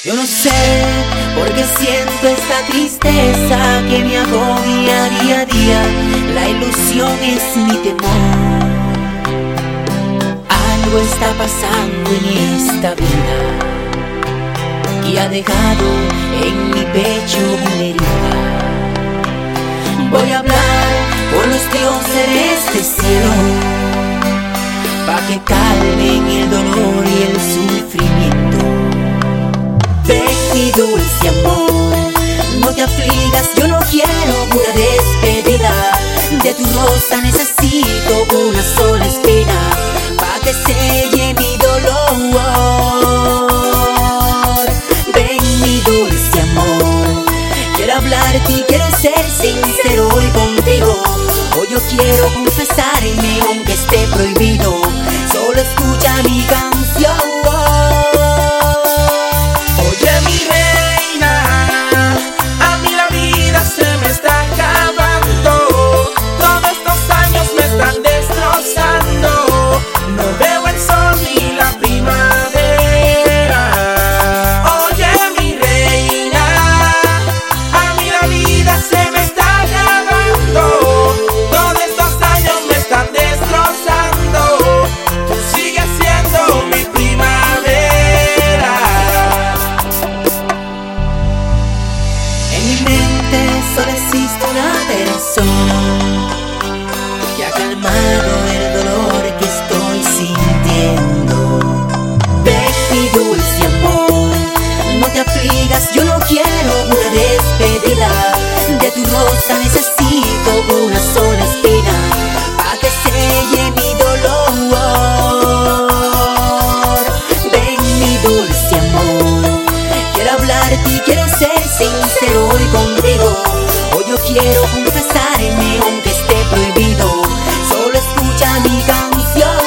Yo no sé por qué siento esta tristeza que me agobia día a día. La ilusión es mi temor. Algo está pasando en esta vida y ha dejado en mi pecho una herida. Voy a hablar por los dioses de este cielo, pa' que calmen el dolor y el sufrimiento. Ven, mi dulce amor, no te afligas, yo no quiero una despedida. De tu rosa necesito una sola espina, pa' que selle mi dolor. Ven, mi dulce amor, quiero hablarte y quiero ser sincero hoy contigo. Hoy yo quiero confesarme aunque esté prohibido. Solo escucha mi canción. Oye, mi reina, a mí la vida se me está acabando. Todos estos años me están destrozando. No veo el sol ni la primavera. Oye, mi reina, a mí la vida se me está acabando. Todos estos años me están destrozando. Tú sigues siendo mi primavera. En mi mente solo existe una persona que ha calmado el dolor que estoy sintiendo. Ven, mi dulce amor, no te afligas, yo no quiero una despedida. De tu rosa necesito una sola espina, pa' que selle mi dolor. Ven, mi dulce amor, quiero hablarte y quiero ser sincero hoy contigo. Hoy yo quiero confesarme aunque esté prohibido. Solo escucha mi canción.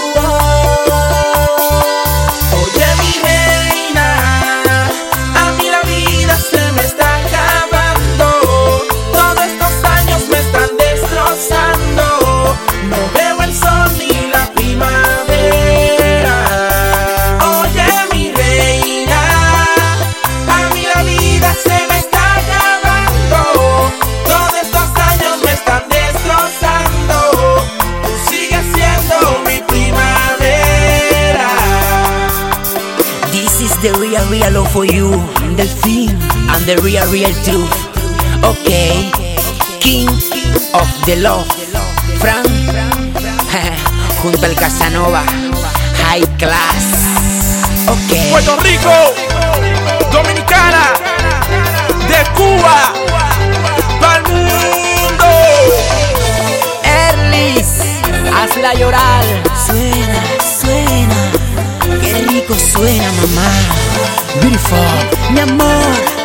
Oye, mi reina, a mí la vida se me está acabando. Todos estos años me están destrozando. No veo el sol ni la primavera. Oye, mi reina, a mí la vida se me está acabando. Todos estos años me están destrozando. Tú sigues siendo mi primavera. This is the real love for you, Delphine, and the real truth. Okay, King of the Love, Frank, junto al Casanova, High Class. Okay. Puerto Rico, Dominicana, de Cuba, pa'l mundo. Erlis, hazla llorar. Suena, suena, qué rico suena, mamá. Beautiful, mi amor.